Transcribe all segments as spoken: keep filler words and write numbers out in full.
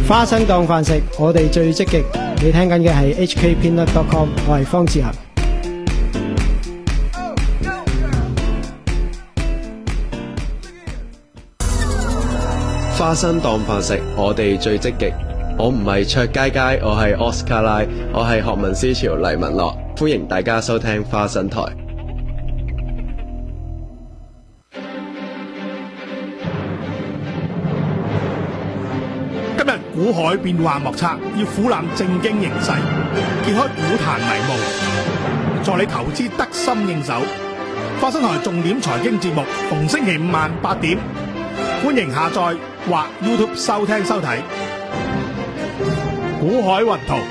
花生當飯食，我哋最積極。你聽緊嘅係 H K Peanut dot com， 我係方志恒。 花生當飯食，我哋最積極。我唔係卓佳佳，我係 Oscar 拉，我係學民思潮黎文樂，歡迎大家收聽花生台。 今日股海變幻莫測，要俯覽正經形勢，揭開股壇迷霧，助你投資得心應手。花生台重點財經節目，逢星期五晚八點，歡迎下載或 YouTube 收聽收睇。股海雲圖，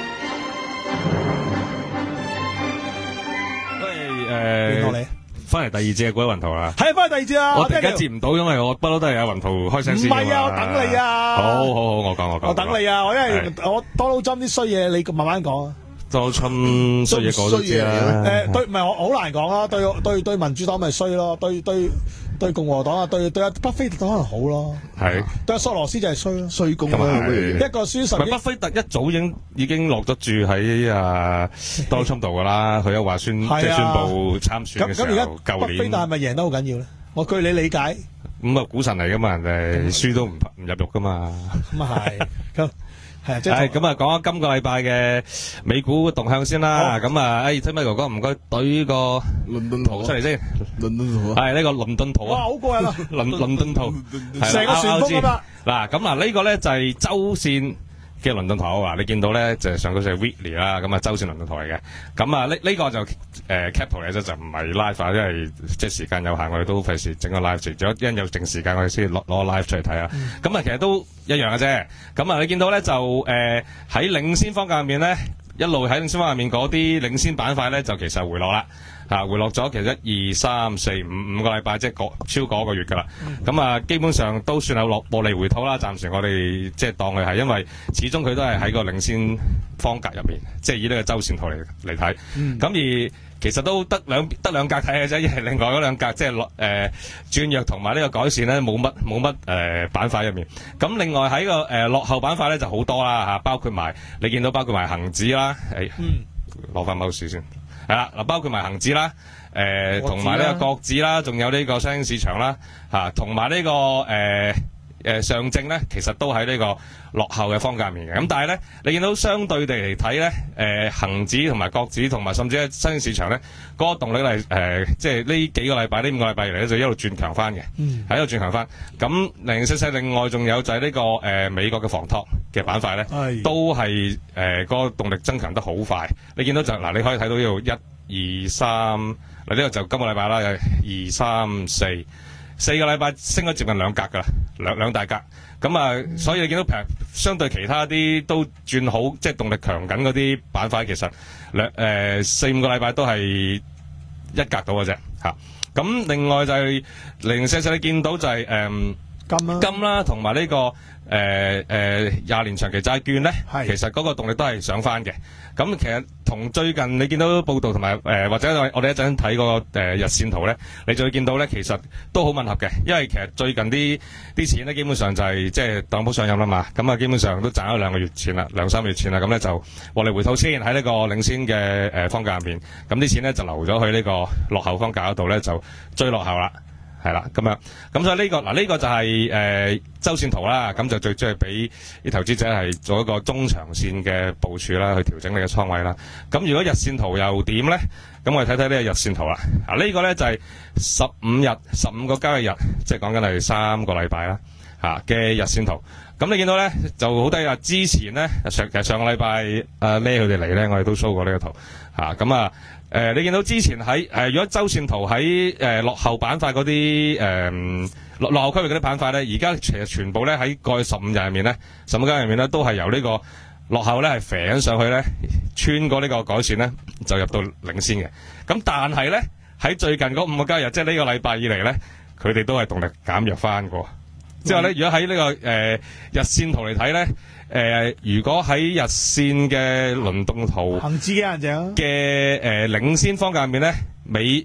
喂，誒，翻嚟第二節嘅股海雲圖啦， 係翻嚟第二節啦。 我突然間接唔到，因為我不嬲都係有雲圖開聲先。 唔係啊，我等你啊。 好好好，我講我講。 我等你啊，我因為我 Donald Trump 啲衰嘢，你慢慢講啊。 Donald Trump衰嘢講都知啦。 誒，對，唔係我好難講啦。對對對，民主黨咪衰咯，對對。對共和黨啊，對對阿巴菲特可能好咯，係對阿索羅斯就係衰咯，衰公啦，一個輸神。 巴菲特一早已經已經落咗注喺啊 Donald Trump 度噶啦，佢一話宣即係宣布參選嘅時候， 咁而家舊年巴菲特係咪贏得好緊要咧？我據你理解， 咁啊股神嚟噶嘛，人哋輸都唔唔入肉噶嘛， 咁啊係咁。係咁啊，講下今個禮拜嘅美股動向先啦。咁啊，誒，聽咪哥哥唔該對個倫敦圖出嚟先。倫敦圖係呢個倫敦圖啊！ 哇，好過癮啊！ 倫倫敦圖， 成個旋風啊嘛！ 嗱，咁啊，呢個咧就係周線嘅倫敦圖啊！你見到咧就係上嗰隻 weekly 啦，咁啊周線倫敦圖嚟嘅。咁啊，呢呢個就誒 cap 圖嚟啫，就唔係 live，因為即係時間有限，我哋都費事整個 live，除咗因有剩時間，我哋先攞攞個 live 出嚟睇啊。咁啊，其實都一樣嘅啫。咁啊，你見到咧就誒喺領先方向入面咧，一路喺領先方向入面嗰啲領先板塊咧，就其實回落啦。啊，回落咗其實一二三四五五個禮拜，即係超過一個月㗎啦。咁、嗯、啊，基本上都算有落獲利回吐啦。暫時我哋即係當佢係，因為始終佢都係喺個領先方格入面，即係以呢個周線圖嚟嚟睇。咁、嗯、而其實都得兩得兩格睇嘅啫，因為另外嗰兩格即係落誒轉弱同埋呢個改善咧，冇乜冇乜誒板塊入面。咁另外喺個誒、呃、落後板塊咧就好多啦嚇，包括埋你見到包括埋恒指啦，誒攞翻某市先。係啦，嗱，包括埋恒指啦，誒同埋呢個國指啦，仲有呢個新興市場啦，嚇同埋呢個誒誒、呃、上證咧，其實都喺呢個落後嘅方格面嘅。咁但係咧，你見到相對地嚟睇咧，誒、呃、恆指同埋國指同埋甚至係新興市場咧，嗰、那個動力係誒、呃，即係呢幾個禮拜呢五個禮拜嚟咧，就一路轉強翻嘅，喺度、嗯、轉強翻。咁零零四四另外仲有就係呢、這個誒、呃、美國嘅房託嘅板塊咧，是都係誒嗰個動力增強得好快。你見到就嗱，你可以睇到呢度一二三，嗱呢個就今個禮拜啦，有二三四四個禮拜升咗接近兩格噶啦，兩兩大格。咁啊，所以你見到譬如相對其他啲都轉好，即係動力強緊嗰啲板塊，其實兩誒四五個禮拜都係一格到嘅啫嚇。咁另外就係零零四四，你見到就係、是、誒、嗯、金啦、啊，金啦、啊，同埋呢個誒誒廿年長期債券咧，是其實嗰個動力都係上翻嘅。咁其實同最近你見到報道同埋誒或者我哋一陣睇個誒、呃、日線圖咧，你就會見到咧，其實都好吻合嘅。因為其實最近啲啲錢咧，基本上就係、是、即係特朗普上任啦嘛，咁啊基本上都賺咗兩個月錢啦，兩三個月錢啦，咁咧就獲利回吐先喺呢個領先嘅誒、呃、方格入面，咁啲錢咧就流咗去呢個落後方格嗰度咧，就追落後啦。係啦，咁樣，咁所以呢、這個嗱呢、這個就係、是、誒、呃、周線圖啦，咁就最即係俾啲投資者係做一個中長線嘅部署啦，去調整你嘅倉位啦。咁如果日線圖又點咧？咁我哋睇睇呢個日線圖啦。啊，呢、這個咧就係十五日，十五個交易日，即係講緊係三個禮拜啦，吓、啊、嘅日線圖。咁你見到咧就好低啊！之前咧上其實上個禮拜誒孭佢哋嚟咧，我哋都 show 過呢個圖，吓咁啊。誒、呃，你見到之前喺誒、呃，如果周線圖喺誒、呃、落後板塊嗰啲誒落落後區域嗰啲板塊咧，而家其實全部咧喺過去十五日入面咧，十五日入面咧都係由呢個落後咧係飛緊上去咧，穿過呢個改善咧就入到領先嘅。咁但係咧喺最近嗰五個交易日，即係呢個禮拜以嚟咧，佢哋都係動力減弱翻過。之後咧，如果喺呢、這個誒、呃、日線圖嚟睇咧。誒、呃，如果喺日線嘅輪動圖， 恒指嘅人嘅誒領先方向入面咧，美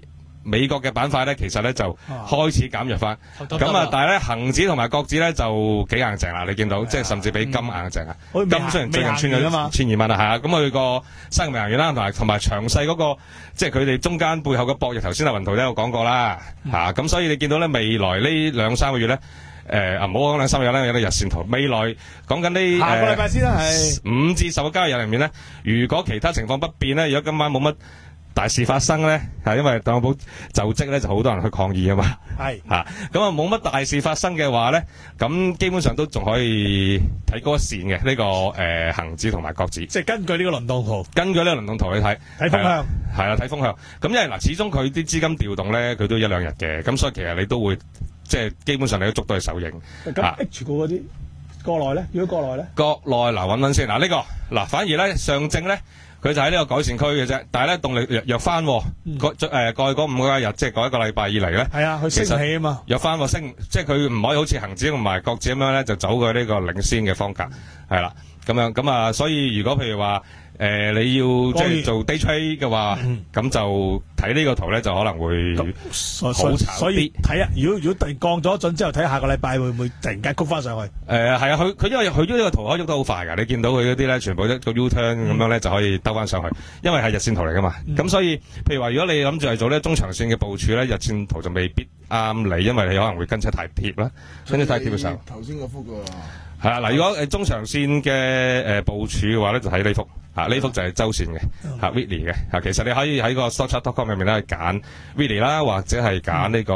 美國嘅板塊咧，其實咧就開始減弱翻。咁啊，但係咧恒指同埋國指咧就幾硬淨啦，你見到即係甚至比金硬淨啊。金雖然最近穿咗千二蚊啦，係啊，咁佢個生命能源啦，同埋同埋詳細嗰個即係佢哋中間背後嘅博弈，頭先阿雲圖都有講過啦，嚇咁所以你見到咧未來呢兩三個月咧。誒啊！唔好講兩三日咧，有啲日線圖。未來講緊呢下個禮拜先啦，係五至十個交易日入面咧，如果其他情況不變咧，如果今晚冇乜大事發生咧，係因為特朗普就職咧，就好多人去抗議啊嘛。 係嚇咁啊，冇乜大事發生嘅話咧，咁基本上都仲可以睇高一線嘅呢個誒恆指同埋國指。 即係根據呢個輪動圖， 根據呢個輪動圖去睇睇風向係啦，睇風向。咁因為嗱，始終佢啲資金調動咧，佢都一兩日嘅，咁所以其實你都會。即係基本上你都捉到係手影。 咁 H 股嗰啲國內咧，如果國內咧， 國內嗱揾揾先嗱呢、這個嗱反而咧上證咧佢就喺呢個改善區嘅啫，但係咧動力弱弱翻，過誒過去嗰五個日即係嗰一個禮拜以嚟咧， 係啊，佢升起啊嘛， 弱翻喎升，即係佢唔可以好似恒指同埋國指咁樣咧就走過呢個領先嘅方格係啦，咁樣咁啊，所以如果譬如話。誒、呃，你要即係做 day trade 嘅話，咁、嗯、就睇呢個圖咧，就可能會好慘啲。 所以睇下，如果如果突然降咗準之後，睇下個禮拜會唔會突然間谷翻上去？誒、 呃，係啊，佢佢因為佢呢個圖可以喐得好快㗎，你見到佢嗰啲咧，全部一個 U turn 咁樣咧就可以兜翻上去，因為係日線圖嚟㗎嘛。咁、嗯、所以，譬如話，如果你諗住係做呢中長線嘅部署咧，日線圖就未必啱你，因為你可能會跟車太貼啦，跟車太貼嘅時候。 頭先嗰幅㗎。 係啊，嗱，如果誒中長線嘅誒部署嘅話咧，就睇呢幅。啊！呢幅就係周線嘅，嚇 Weekly 嘅，嚇其實你可以喺個 stock chart dot com 入面咧揀 Weekly 啦，或者係揀呢個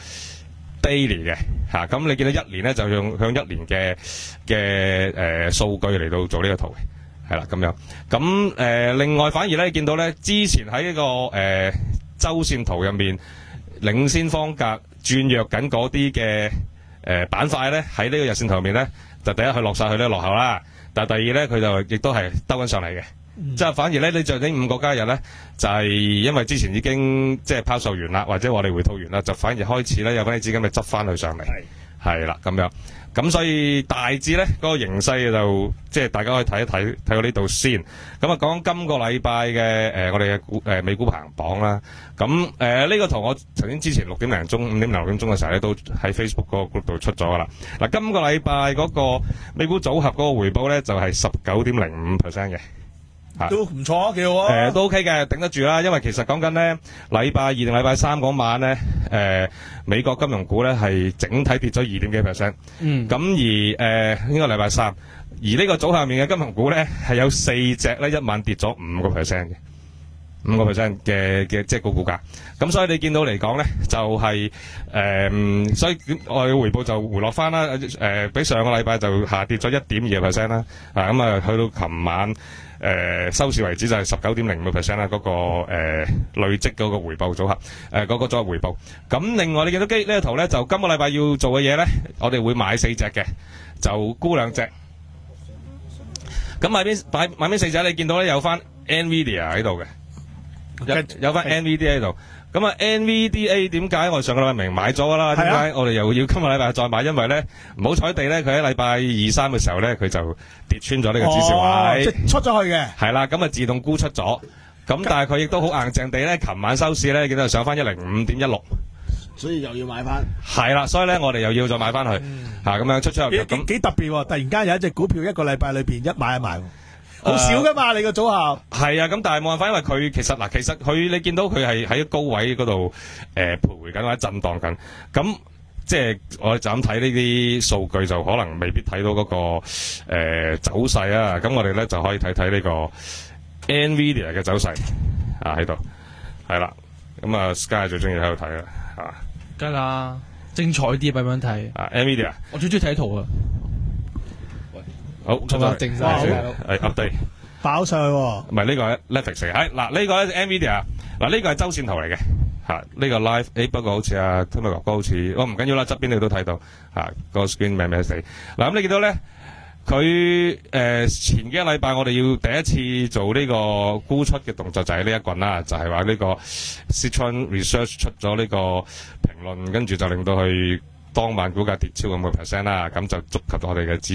Daily 嘅，嚇咁你見到一年咧就用向一年嘅嘅誒數據嚟到做呢個圖嘅，係啦咁樣。咁誒另外反而咧見到咧之前喺呢個誒周線圖入面領先方格轉弱緊嗰啲嘅誒板塊咧喺呢個日線圖入面咧就第一佢落曬去咧落後啦。但係第二咧，佢就亦都係兜緊上嚟嘅，嗯、即係反而咧，你就呢五個交易日咧，就係、是、因為之前已經即係拋售完啦，或者我哋回吐完啦，就反而開始咧有翻啲資金咪執翻佢上嚟，係啦咁樣。咁所以大致咧嗰、那個形勢就即係大家可以睇一睇，睇到呢度先。咁啊講今個禮拜嘅誒我哋嘅股誒美股排行榜啦。咁誒呢個圖我曾經之前六點零鐘、五點零六點鐘嘅時候咧，都喺 Facebook 嗰個 group 度出咗噶啦。嗱，今個禮拜嗰個美股組合嗰個回報咧就係十九點零五 percent 嘅。 都唔錯啊，幾好啊！ 誒、呃，都 OK 嘅，頂得住啦。因為其實講緊咧，禮拜二定禮拜三嗰晚咧，誒、呃，美國金融股咧係整體跌咗二點幾 percent。嗯。咁而誒、呃，應該禮拜三，而呢個組合入面嘅金融股咧係有四隻咧一晚跌咗五個 percent 嘅，五個 percent 嘅嘅即係個股價。咁所以你見到嚟講咧，就係、是、誒、呃，所以我哋回報就回落翻啦。誒、呃，比上個禮拜就下跌咗一點二 percent 啦。啊，咁啊，去到琴晚。誒、呃、收市為止就係十九點零五 percent 啦，嗰、那個、呃、累積嗰個回報組合，誒、呃、嗰、那個組合回報。咁另外你見到機呢個圖咧，就今個禮拜要做嘅嘢咧，我哋會買四隻嘅，就沽兩隻。咁買邊買買邊四隻？你見到咧有翻 Nvidia 喺度嘅，有有翻 Nvidia 喺度。咁啊 ，Nvidia 點解我哋上個禮拜明買咗噶啦？點解我哋又要今個禮拜再買？因為咧唔好彩地咧，佢喺禮拜二三嘅時候咧，佢就跌穿咗呢個支持位， 哦、即係出咗去嘅。 係啦，咁啊自動沽出咗。咁但係佢亦都好硬淨地咧，琴晚收市咧見到上翻一零五點一六， 所以又要買翻。係啦，所以咧我哋又要再買翻去嚇，咁、嗯啊、樣出出入入咁幾特別喎！突然間有一隻股票一個禮拜裏邊一買一賣。好少噶嘛，你個組合係啊，咁但係冇辦法，因為佢其實嗱，其實佢你見到佢係喺高位嗰度誒徘徊緊或者震盪緊，咁即係我就咁睇呢啲數據就可能未必睇到嗰、那個誒、呃、走勢啊，咁我哋咧就可以睇睇呢個 Nvidia 嘅走勢啊喺度，係啦，咁啊 Sky 最中意喺度睇啦嚇， 梗啦，精彩啲咁樣睇啊 Nvidia，我最中意睇圖啊。 好，出咗正晒先，係 update 爆上去喎。 唔係呢個係 Netflix 係嗱呢個咧 Nvidia 嗱呢個係周線圖嚟嘅嚇，呢個 live 誒不過好似阿 Tommy 哥哥好似，我唔緊要啦，側邊你都睇到嚇個 screen 咩咩死嗱咁你見到咧佢誒前幾個禮拜我哋要第一次做呢個沽出嘅動作就係呢一棍啦，就係話呢個 Citron Research 出咗呢個評論，跟住就令到佢當晚股價跌超五個 percent 啦，咁就觸及到我哋嘅指。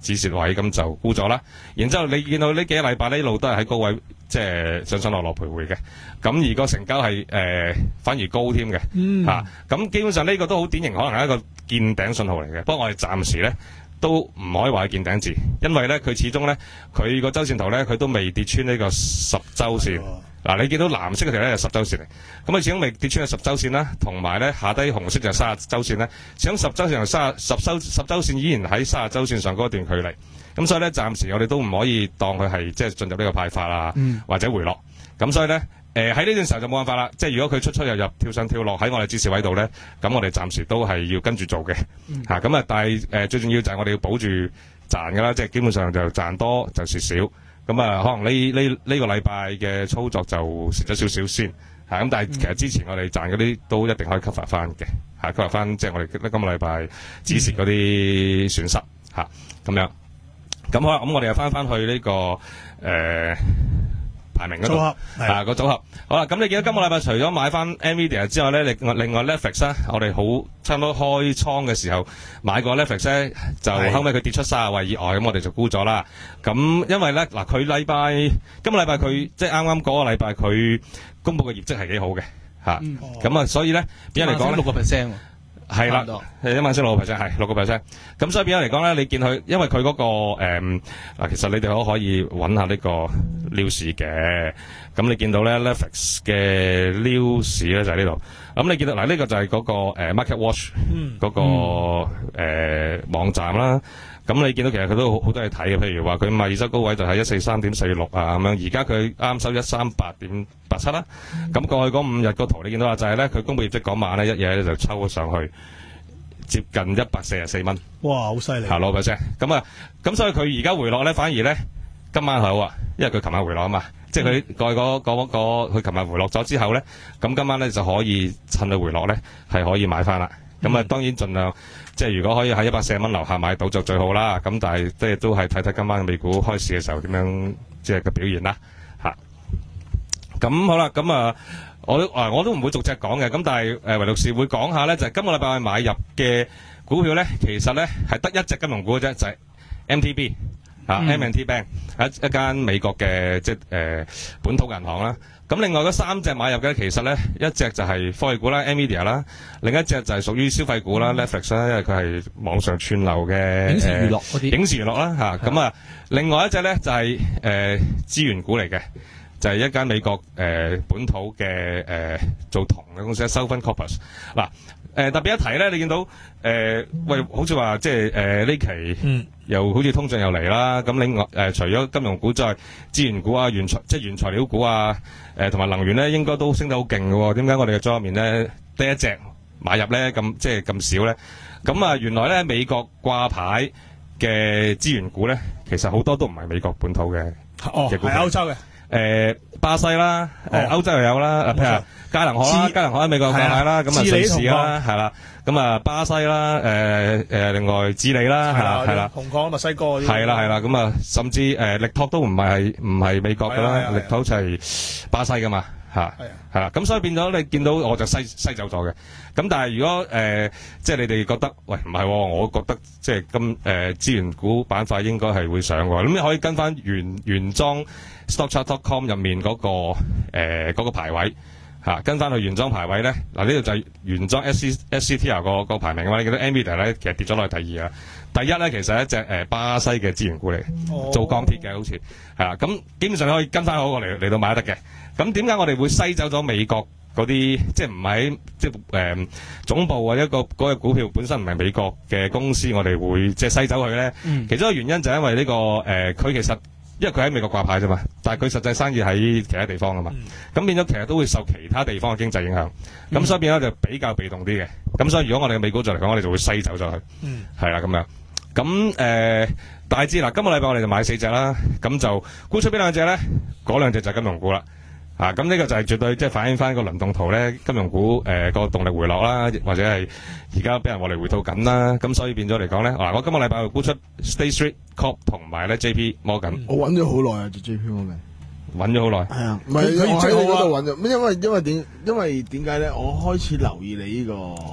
止蝕位，咁就沽咗啦。然之後你見到呢幾個禮拜呢路都係喺高位，即係上上落落徘徊嘅。咁而個成交係誒、呃、反而高添嘅，嚇、嗯。咁、啊、基本上呢個都好典型，可能係一個見頂信號嚟嘅。不過我哋暫時咧都唔可以話係見頂字，因為咧佢始終咧佢個周線圖咧佢都未跌穿呢個十週線。嗱、啊，你見到藍色嗰條咧係十週線嚟，咁啊始終未跌穿係十週線啦，同埋咧下低紅色就係三十週線咧，始終十週線同三十十週十週線依然喺三十週線上嗰段距離，咁所以咧暫時我哋都唔可以當佢係即係進入呢個派發啊，嗯、或者回落，咁所以咧誒喺呢段時候就冇辦法啦，即係如果佢出出入入跳上跳落喺我哋指示位度咧，咁我哋暫時都係要跟住做嘅，嚇咁、嗯、啊，但係誒、呃、最重要就係我哋要保住賺㗎啦，即係基本上就賺多就蝕少。咁啊，可能呢呢呢個禮拜嘅操作就蝕咗少少先，嚇、啊、咁。但係其實之前我哋賺嗰啲都一定可以 cover 翻嘅，嚇、啊、cover 翻即係我哋今個禮拜止蝕嗰啲損失嚇咁、啊、樣。咁好啦，咁我哋又翻翻去呢、這個誒、呃、排名嗰度啊個組合。好啦，咁你見到今個禮拜除咗買翻 Nvidia 之外咧，另外另外 Netflix 咧，我哋好差唔多開倉嘅時候買過 Netflix 咧，就後尾佢跌出三十位以外，咁我哋就沽咗啦。咁因為咧嗱，佢禮拜今個禮拜佢即係啱啱嗰個禮拜佢公佈嘅業績係幾好嘅嚇，咁、嗯、啊所以咧變咗嚟講咧六個 percent。係啦，係一晚升六個 percent， 係六個 percent。咁所以變咗嚟講咧，你見佢，因為佢嗰、那個誒嗱、呃，其實你哋都可以揾下呢個 news 嘅。咁你見到咧 Netflix 嘅 news 咧就喺呢度。咁你見到嗱，呢、這個就係嗰、那個、呃、Market Watch 嗰、嗯那個誒、呃、網站啦。咁你見到其實佢都好好多嘢睇嘅，譬如話佢賣二周高位就係一四三點四六啊咁樣，而家佢啱收一三八點八七啦。咁、嗯、過去嗰五日個圖你見到啊，就係咧佢公佈業績嗰晚咧一嘢咧就抽咗上去，接近一百四十四蚊。哇，好犀利！嚇攞嘅啫。咁啊，咁所以佢而家回落咧，反而咧今晚好啊，因為佢琴晚回落啊嘛，嗯、即係佢過去嗰嗰個佢琴日回落咗之後咧，咁今晚咧就可以趁佢回落咧係可以買翻啦。咁啊，嗯、當然盡量即係如果可以喺一百四十蚊樓下買到就最好啦。咁但係即係都係睇睇今晚美股開市嘅時候點樣即係嘅表現啦。嚇、啊，咁好啦，咁啊，我都啊我都唔會逐隻講嘅。咁但係誒唯獨是會講下咧，就係、是、今個禮拜買入嘅股票咧，其實咧係得一隻金融股嘅啫，就係、是、M T B 啊、嗯、M and T Bank 一一間美國嘅即係誒、呃、本土銀行啦。咁另外嗰三隻買入嘅，其實咧一隻就係科技股啦 ，Nvidia 啦，另一隻就係屬於消費股啦、嗯、，Netflix 啦，因為佢係網上串流嘅影視娛樂嗰啲，影視娛樂啦嚇。咁啊，另外一隻咧就係誒資源股嚟嘅，就係、是、一間美國誒、呃、本土嘅誒、呃、做銅嘅公司 Southern Copper。嗱誒特別一提咧，你見到誒、呃、喂，好似話即係誒呢期。嗯又好似通脹又嚟啦，咁另外誒除咗金融股之外，資源股啊、原材即係原材料股啊，誒同埋能源咧，應該都升得好勁嘅喎。點解我哋嘅組入面咧得一隻買入咧咁即係咁少咧？咁啊原來咧美國掛牌嘅資源股咧，其實好多都唔係美國本土嘅，哦係歐洲嘅，誒巴西啦，誒歐洲又有啦，譬如嘉能可啦，嘉能可喺美國掛牌啦，咁啊瑞士啦，係啦。咁啊，巴西啦，誒、呃、誒、呃，另外智利啦，係啦，係啦，紅礦、墨西哥嗰啲，係啦，係啦，咁啊，甚至誒、呃、力拓都唔係唔係美國噶啦，力拓就係巴西噶嘛，嚇，係啦，咁所以變咗你見到我就篩篩走咗嘅。咁但係如果誒、呃，即係你哋覺得，喂唔係、哦，我覺得即係今誒資源股板塊應該係會上喎，咁你可以跟翻原原裝 stockchart dot com 入面嗰、那個誒嗰、呃那個排位。嚇、啊，跟翻去原裝排位咧，嗱呢度就係原裝 S C S C T R 個個排名嘅嘛。你見到 Nvidia 咧，其實跌咗落去第二啊。第一咧，其實係一隻誒、呃、巴西嘅資源股嚟，哦、做鋼鐵嘅好似係啦。咁基本上你可以跟翻嗰個嚟嚟到買得嘅。咁點解我哋會篩走咗美國嗰啲，即係唔喺即係誒、呃、總部或者一個嗰、那個股票本身唔係美國嘅公司，我哋會即係篩走佢咧？嗯、其中一個原因就係因為呢、這個誒，佢、呃、其實。因為佢喺美國掛牌啫嘛，但係佢實際生意喺其他地方啊嘛，咁、嗯、變咗其實都會受其他地方嘅經濟影響，咁、嗯、所以變咗就比較被動啲嘅。咁所以如果我哋嘅美股做嚟講，我哋就會篩走咗佢，係啦咁樣。咁誒、呃、大致嗱，今個禮拜我哋就買四隻啦，咁就沽出邊兩隻咧？嗰兩隻就係金融股啦。啊，咁呢個就係絕對即係反映翻個輪動圖咧，金融股誒個、呃、動力回落啦，或者係而家俾人獲利回吐緊啦，咁所以變咗嚟講咧，嗱、啊，我今個禮拜會沽出 State Street Corp 同埋咧 J P Morgan。我揾咗好耐啊，隻 J P Morgan。揾咗好耐。係啊，唔係佢喺嗰度揾咗，因為因為點因為點解咧？我開始留意你呢、呢個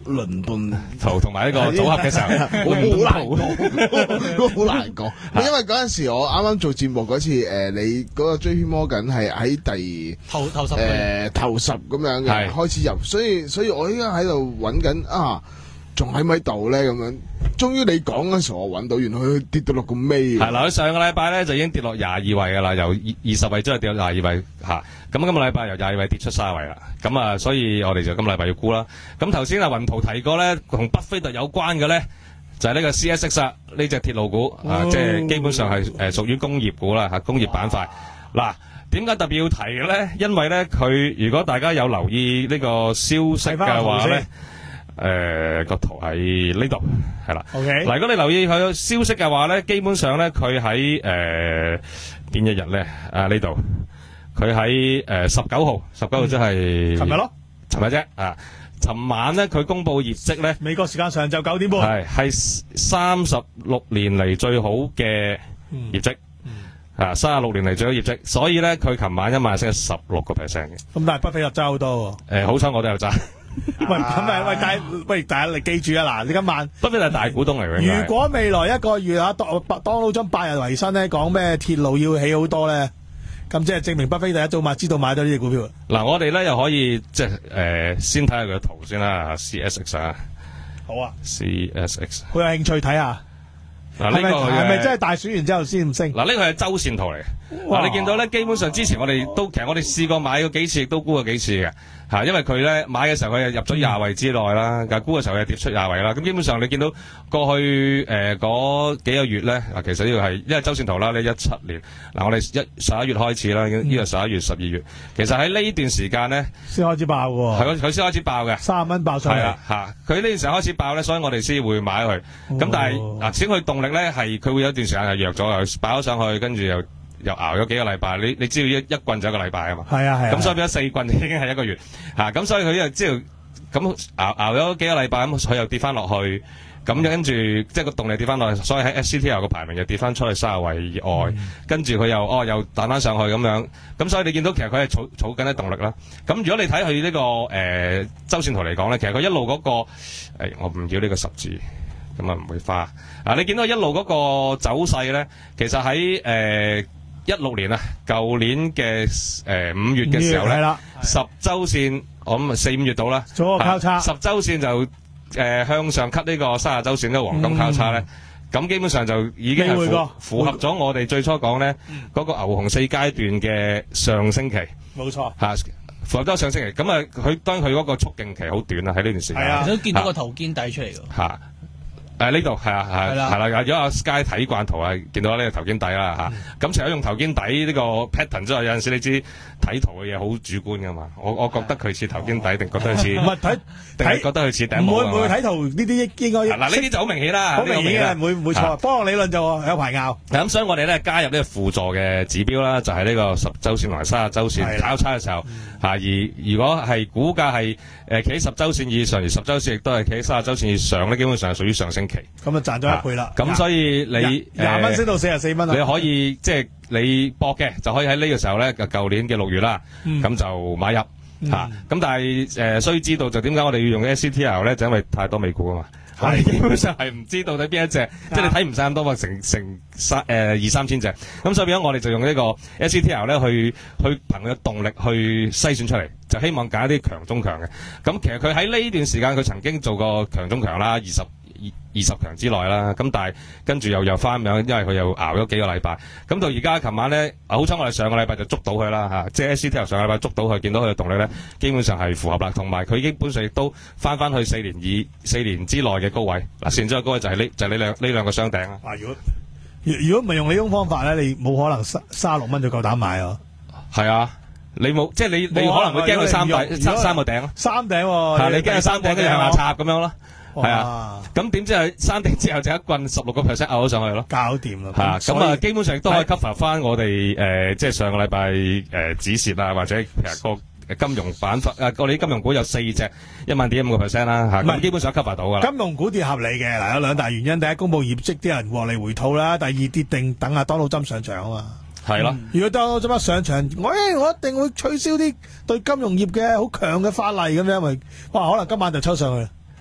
倫敦圖同埋呢個組合嘅時候， 好倫敦難圖講，好難講。因為嗰陣時我啱啱做節目嗰次，誒你嗰個追圈魔緊係喺第頭頭十誒頭十咁樣嘅係開始入，所以所以我依家喺度揾緊啊，仲喺咪度咧咁樣。終於你講嗰時候，我揾到，原來佢跌到落個尾。 係啦，佢上個禮拜咧就已經跌落廿二位噶啦，由二二十位之後跌到廿二位嚇。咁今個禮拜由廿二位跌出三位啦。咁啊，所以我哋就今個禮拜要估啦。咁頭先阿雲圖提過咧，同巴菲特有關嘅咧，就係呢個 C S X 啊，呢隻鐵路股啊，即係基本上係誒屬於工業股啦嚇，工業板塊。嗱，點解特別要提嘅咧？因為咧，佢如果大家有留意呢個消息嘅話咧。誒個圖喺呢度係啦。 OK， 嗱，如果你留意佢消息嘅話咧，基本上咧佢喺誒邊一日咧？啊呢度佢喺誒十九號，十九號即係琴日咯， 尋日啫啊！尋晚咧佢公佈業績咧， 美國時間上晝九點半， 係係三十六年嚟最好嘅業績。啊，三十六年嚟最好業績，所以咧佢琴晚一晚升咗十六個 percent 嘅。 咁但係巴菲特揸好多喎。 誒，好彩我都有揸。 喂，咁咪喂，但係喂，大家你記住啊！嗱，你今晚巴菲特係大股東嚟嘅。 如果未來一個月啊，當當勞將百日維新咧，講咩鐵路要起好多咧，咁即係證明巴菲特一早買知道買到呢隻股票。 嗱，我哋咧又可以即係誒，先睇下佢嘅圖先啦 ，C S X 啊。 好啊 ，C S X。 好有興趣睇下。 嗱，呢個係咪真係大選完之後先唔升？ 嗱，呢個係周線圖嚟嘅。嗱，你見到咧，基本上之前我哋都其實我哋試過買過幾次，亦都估過幾次嘅嚇，因為佢咧買嘅時候佢係入咗廿位之內啦，但係估嘅時候佢係跌出廿位啦。咁基本上你見到過去誒嗰、呃、幾個月咧，嗱其實呢個係因為周線圖啦，呢一七年嗱我哋一十一月開始啦，呢個十一月、十二月，其實喺呢段時間咧先開始爆喎， 係佢先開始爆嘅， 三十蚊爆上嚟， 係啦嚇，佢呢段時間開始爆咧，所以我哋先會買佢。咁、哦、但係嗱，始終佢動力咧係佢會有一段時間係弱咗，又爆咗上去，跟住又。又熬咗幾個禮拜，你你知道一一棍就一個禮拜啊嘛， 係啊係啊， 咁所以變咗四棍已經係一個月嚇，咁、啊、所以佢又知道咁熬熬咗幾個禮拜，咁佢又跌翻落去，咁跟住即係個動力跌翻落去，所以喺 S C T L 個排名又跌翻出去三十位以外，嗯、跟住佢又哦又彈翻上去咁樣，咁所以你見到其實佢係儲儲緊啲動力啦。咁如果你睇佢呢個誒、呃、周線圖嚟講咧，其實佢一路嗰、那個、哎、我唔要呢個十字，咁啊唔會花啊。你見到一路嗰個走勢咧，其實喺誒。呃一六年啊，舊年嘅誒五月嘅時候咧，十周線我諗四五月到啦， 做個交叉， 十周線就誒、呃、向上 cut 呢個三十周線嘅黃金交叉咧，咁、嗯、基本上就已經係符符合咗我哋最初講咧嗰個牛熊四階段嘅上升期，冇錯嚇，符合咗上升期。咁啊，佢當然佢嗰個促進期好短啦，喺呢段時間， 係啊，都見到個頭肩底出嚟㗎。嚇、啊！誒呢度係啊係係啦，如果阿 Sky 睇慣圖啊，見到呢個頭肩底啦嚇。咁除咗用頭肩底呢個 pattern 之外，有陣時你知睇圖嘅嘢好主觀㗎嘛。我我覺得佢似頭肩底，定覺得佢似唔係睇，定係覺得佢似頂帽啊？唔會唔會睇圖呢啲應該嗱呢啲就好明顯啦，好明顯嘅，唔會唔會錯。科學理論就有排拗。咁所以我哋咧加入呢個輔助嘅指標啦，就係呢個十週線同埋三十週線交叉嘅時候嚇。而如果係股價係誒企喺十週線以上，而十週線亦都係企喺三十週線以上咧，基本上係屬於上升期。咁啊賺咗一倍啦！咁所以你廿蚊升到四十四蚊啦，你可以即係你搏嘅就可以喺呢個時候咧，就舊年嘅六月啦，咁、嗯、就買入嚇。咁、嗯啊、但係誒需知道就點解我哋要用 S C T L 咧？就因為太多美股啊嘛。係基本上係唔知到底邊一隻，即係你睇唔晒咁多，成成三誒二三千隻，咁所以變咗我哋就用呢個 S C T L 咧去去憑佢嘅動力去篩選出嚟，就希望揀一啲強中強嘅。咁其實佢喺呢段時間佢曾經做過強中強啦，二十二二十強之內啦。咁但係跟住又又翻樣，因為佢又熬咗幾個禮拜。咁到而家琴晚咧，好彩我哋上個禮拜就捉到佢啦嚇，即係 S C T L 上個禮拜捉到佢，見到佢嘅動力咧，基本上係符合啦，同埋佢基本上亦都翻翻去四年以四年之內嘅高位。嗱，現在嘅高位就係呢就係呢兩呢兩個雙頂啦。啊，如果如果唔係用呢種方法咧，你冇可能三三十六蚊就夠膽買啊。係啊。你冇即係你你可能會驚佢三底三三個頂咯，三頂喎，係你驚佢三頂跟住向下插咁樣咯，係啊，咁點知係山頂之後就一棍十六個 percent 拗咗上去咯，搞掂啦，係咁啊，基本上都可以 cover 翻我哋誒即係上個禮拜誒止蝕啊，或者其實個金融板塊啊，我哋啲金融股有四隻一萬點五個 percent 啦嚇，咁基本上 cover 到噶啦。金融股跌合理嘅嗱，有兩大原因，第一公佈業績啲人獲利回吐啦，第二跌定等阿當勞針上場啊嘛。係咯、嗯，如果當我做乜上場，我誒我一定會取消啲對金融業嘅好強嘅法例咁樣，咪哇可能今晚就抽上去。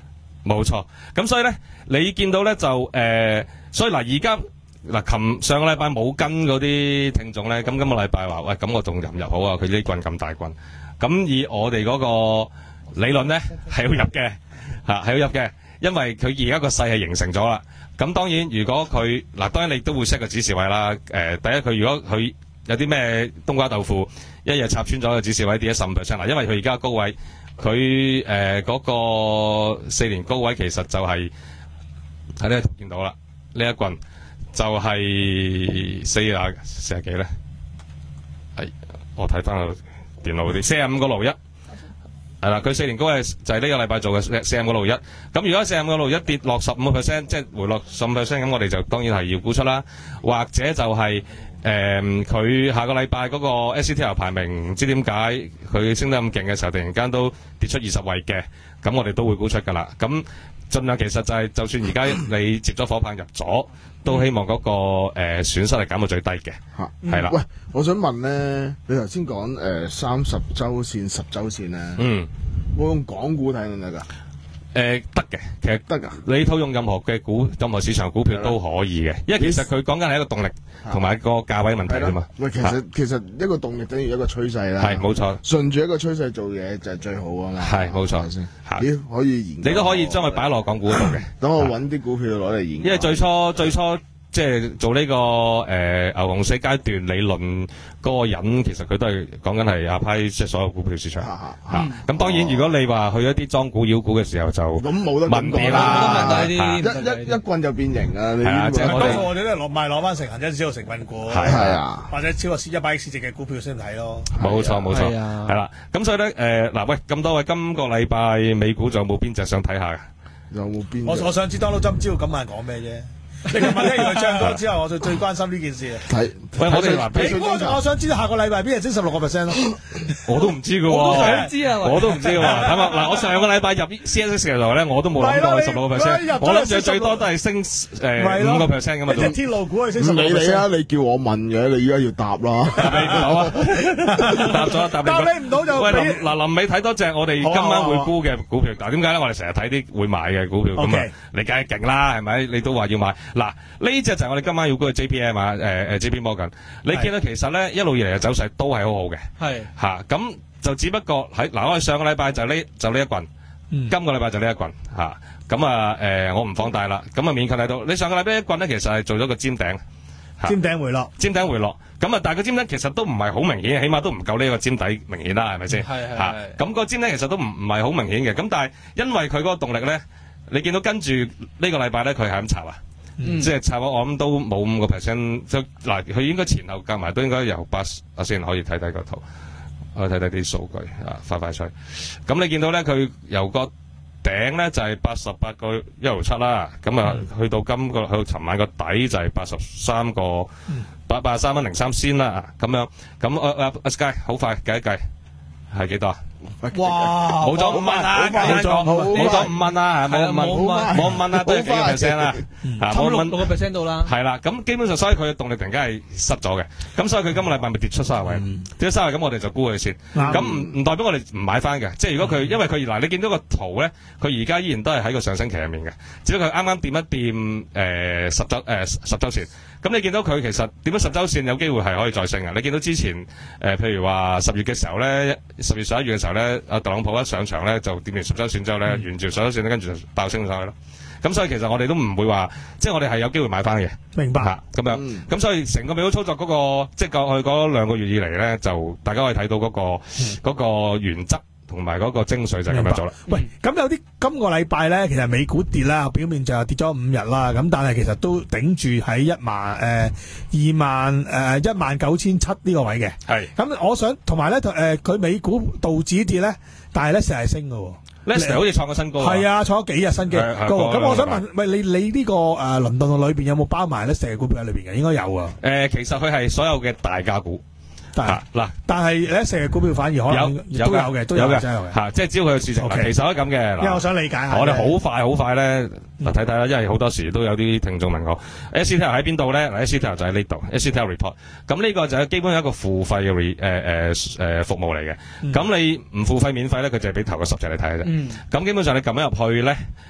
冇錯。咁所以咧，你見到咧就誒、呃，所以嗱而家嗱，琴上個禮拜冇跟嗰啲聽眾咧，咁今個禮拜話喂，咁我仲入唔入好啊？佢呢棍咁大棍，咁以我哋嗰個理論咧係要入嘅嚇，係要入嘅，因為佢而家個勢係形成咗啦。咁當然，如果佢嗱，當然你都會 set 個指示位啦。誒、呃，第一佢如果佢有啲咩冬瓜豆腐，一日插穿咗個指示位跌咗十五 percent 嗱，因為佢而家高位，佢誒嗰個四年高位其實就係喺呢度見到啦，呢一棍就係四啊四啊幾咧？係我睇翻個電腦啲四十五個六一。係啦，佢四年高位就係呢個禮拜做嘅四十五個六一。咁如果四十五個六一跌落十五個 percent， 即係回落十五 percent， 咁我哋就當然係要沽出啦。或者就係誒佢下個禮拜嗰個 S C T L 排名唔知點解佢升得咁勁嘅時候，突然間都跌出二十位嘅，咁我哋都會沽出㗎啦。咁盡量其實就係、是、就算而家你接咗火棒入咗，都希望嗰、那個誒、呃、損失係減到最低嘅。嚇、啊，係啦。喂， 我想問咧，你頭先講誒三十週線、十週線咧，嗯，我用港股睇得唔得㗎？ 誒得嘅，其實得㗎。你套用任何嘅股、任何市場股票都可以嘅，因為其實佢講緊係一個動力同埋個價位問題啫嘛。 喂，其實其實一個動力等於一個趨勢啦。 係冇錯， 順住一個趨勢做嘢就係最好啊嘛。 係冇錯先。 咦，可以研究。 你都可以將佢擺落港股度嘅。 等我揾啲股票攞嚟研究。 因為最初最初。即係做呢、這個誒、呃、牛熊四階段理論嗰個人，其實佢都係講緊係阿派即係所有股票市場嚇。咁、啊嗯啊、當然，如果你話去一啲裝股妖股嘅時候，就咁冇得問啲啦。 一一一棍就變形啊！ 係啊，即係我哋我哋都係落賣攞翻成恒生指數成分股， 係啊， 或者超過一百億市值嘅股票先睇咯。 冇錯冇錯，係啦。咁所以咧誒嗱，喂咁多位，今個禮拜美股仲有冇邊隻想睇下嘅？ 有冇邊？ 我我想知 Donald Trump 知道今晚講咩啫？你琴日聽完佢唱歌之後，我就最關心呢件事啊！ 睇， 喂，我哋我我想知道下個禮拜邊日升十六個 percent 咯？ 我都唔知㗎喎， 我都想知啊！ 我都唔知㗎喎。咁啊嗱，我上個禮拜入 C S S 嘅時候咧，我都冇諗過十六個 percent， 我諗住最多都係升誒五個 percent 咁啊！ 隻天路股係升十六個 percent。 唔理你啊！你叫我問嘅，你而家要答啦。 好啊，答咗答你。 答你唔到就喂嗱，臨尾睇多隻我哋今晚會沽嘅股票。嗱，點解咧？我哋成日睇啲會買嘅股票咁啊，你梗係勁啦，係咪？你都話要買嗱呢隻就係我哋今晚要沽嘅 J P M 啊，誒誒 J P Morgan，你見到其實咧一路以嚟嘅走勢都係好好嘅，係嚇咁就只不過喺嗱我哋上個禮拜就呢就呢一棍，嗯、今個禮拜就呢一棍嚇咁啊誒我唔放大啦，咁啊勉強睇到你上個禮拜一棍咧其實係做咗個尖頂， 尖頂回落， 尖頂回落，咁啊但係個尖頂其實都唔係好明顯，起碼都唔夠呢個尖底明顯啦，係咪先？係係係。咁個尖頂其實都唔唔係好明顯嘅，咁但係因為佢嗰個動力咧，你見到跟住呢個禮拜咧佢係咁插啊。嗯、即係差唔多，我諗都冇五個 percent，即嗱，佢應該前後夾埋都應該由八啊先可以睇睇個圖，我睇睇啲數據啊，快快脆。咁你見到咧，佢由個頂咧就係八十八個一毫七啦，咁啊、嗯、去到今個去到尋晚個底就係八十三個八八十三蚊零三先啦，咁樣咁啊啊阿 Sky 好快計一計係幾多啊？ 哇！ 冇咗五蚊啦，冇咗冇咗五蚊啦，冇冇冇五蚊啦，都係幾個 percent 啦， 差唔多六個 percent 到啦。 係啦，咁基本上所以佢嘅動力突然間係失咗嘅，咁所以佢今個禮拜咪跌出三十位，跌出三十位咁我哋就沽佢先，咁唔唔代表我哋唔買翻嘅，即係如果佢因為佢嗱你見到個圖咧，佢而家依然都係喺個上升期入面嘅，只不過佢啱啱掂一掂誒十週誒十週線，咁你見到佢其實掂咗十週線有機會係可以再升嘅，你見到之前誒譬如話十月嘅時候咧，十月十一月嘅時候咧。阿特朗普一上場咧，就掂完十週線之後咧，嗯、沿住十週線咧，跟住就爆升上去咯。咁所以其實我哋都唔會話，即係我哋係有機會買翻嘅。 明白。 咁樣，咁、嗯、所以成個美股操作嗰、那個，即係過去嗰兩個月以嚟咧，就大家可以睇到嗰、那個嗰、嗯、個原則同埋嗰個精髓就係咁樣做啦。 喂，咁有啲今個禮拜咧，其實美股跌啦，表面就跌咗五日啦，咁但係其實都頂住喺一萬誒二萬誒一萬九千七呢個位嘅。係。咁我想同埋咧誒，佢、呃、美股道指跌咧，但係咧成日升㗎喎。 Lester 好似創個新高， 係啊，創咗幾日新嘅高。咁我想問，喂，你你呢個誒倫敦裏邊有冇包埋 Lester 嘅股票喺裏邊嘅？應該有啊。誒， 其實佢係所有嘅大價股。 嗱，但係咧成日股票反而可能有都有嘅，都有嘅， 嚇，即係只要佢嘅市場，其實都咁嘅。 因為我想理解下， 我哋好快好快咧，嗱睇睇啦，因為好多時都有啲聽眾問我 S C T L 喺邊度咧？嗱 S C T L 就喺呢度 S C T L report。咁呢個就係基本一個付費嘅誒誒誒服務嚟嘅。咁你唔付費免費咧，佢就係俾頭個十隻你睇嘅啫。咁基本上你撳咗入去咧。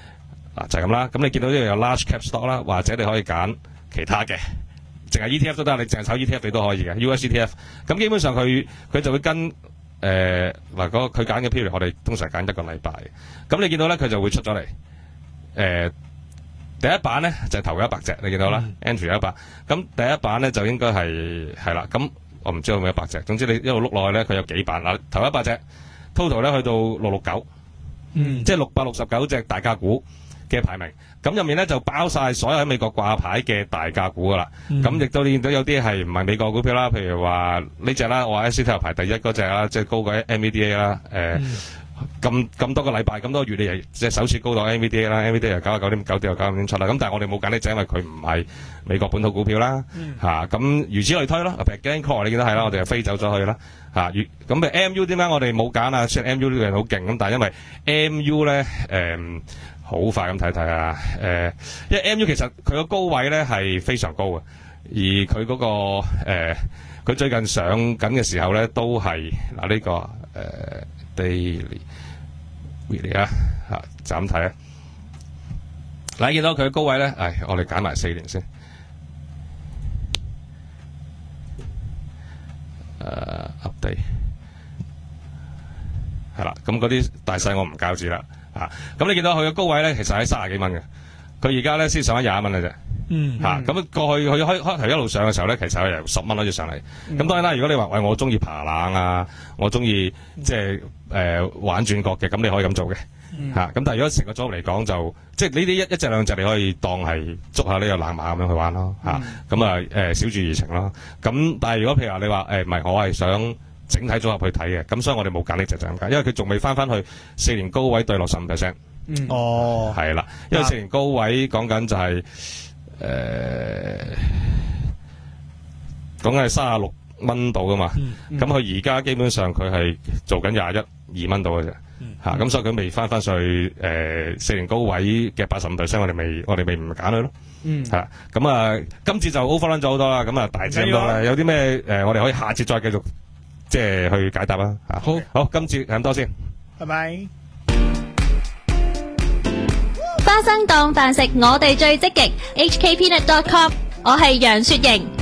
啊，就係咁啦。咁你見到呢度有 large cap stock 啦，或者你可以揀其他嘅，淨係 E T F 都得，你淨係炒 E T F 你都可以嘅 U S E T F。咁基本上佢佢就會跟誒嗱嗰佢揀嘅 period，我哋通常揀一個禮拜。咁你見到咧佢就會出咗嚟誒第一版咧就係、是、頭一百隻，你見到啦、嗯、entry 一百。咁第一版咧就應該係係啦。咁我唔知有冇一百隻，總之你一路碌落去咧，佢有幾版嗱，頭一百隻 total 咧去到六六九，嗯，即係六百六十九隻大價股嘅排名。咁入面咧就包晒所有喺美國掛牌嘅大價股噶啦。咁亦、嗯、都見到有啲係唔係美國股票啦，譬如話呢隻啦，我話 S C T 排第一嗰隻啦，即係高過 M V D A 啦，誒、呃。嗯咁咁多個禮拜咁多月你又即係首次高到 M V D A 啦 ，M V D A 又九十九點九跌又九十九點七啦。咁但係我哋冇揀呢隻，因為佢唔係美國本土股票啦。嚇咁、嗯啊、如此類推咯。譬如 Glencore 你見到係啦，我哋就飛走咗去啦。嚇、啊，咁咪 M U 點解我哋冇揀啊？雖然 M U 呢個人好勁咁，但係因為 M U 咧誒好快咁睇睇啊誒、呃，因為 M U 其實佢個高位咧係非常高嘅，而佢嗰、那個誒佢、呃、最近上緊嘅時候咧都係嗱呢個誒。呃 daily weekly 啊，嚇就咁睇啊！嗱，你見到佢嘅高位咧，唉，我哋揀埋四年先。誒 update 係啦，咁嗰啲大細我唔交字啦，嚇。咁你見到佢嘅高位咧，其實喺三十幾蚊嘅，佢而家咧先上咗廿蚊嘅啫。嗯，嚇咁、嗯啊、過去佢開開頭一路上嘅時候咧，其實係由十蚊開始上嚟。咁、嗯、當然啦，如果你話喂我中意爬冷啊，我中意即係誒玩轉角嘅，咁你可以咁做嘅嚇。咁、嗯啊、但係如果成個組嚟講，就即係呢啲一一隻兩隻你可以當係捉下呢個冷馬咁樣去玩咯嚇。咁啊誒小注怡情咯。咁但係如果譬如話你話誒唔係，我係想整體組合去睇嘅，咁所以我哋冇揀呢隻就咁解，因為佢仲未翻翻去四年高位對落十五 percent。嗯，哦，係啦，因為四年高位講緊就係、是。誒，講緊係三十六蚊度噶嘛，咁佢而家基本上佢係做緊廿一二蚊度嘅啫，吓、嗯，咁、啊、所以佢未翻翻上去誒四年高位嘅八十五 percent，我哋未我哋未唔揀佢咯，吓，咁啊，今次就 overrun 咗好多啦，咁啊大致咁多啦，有啲咩誒，我哋可以下次再繼續即係去解答啦，吓、啊，好，好，今次係咁多先， 拜拜。 花生當飯食，我哋最積極。H K Peanut dot com， 我係楊雪瑩。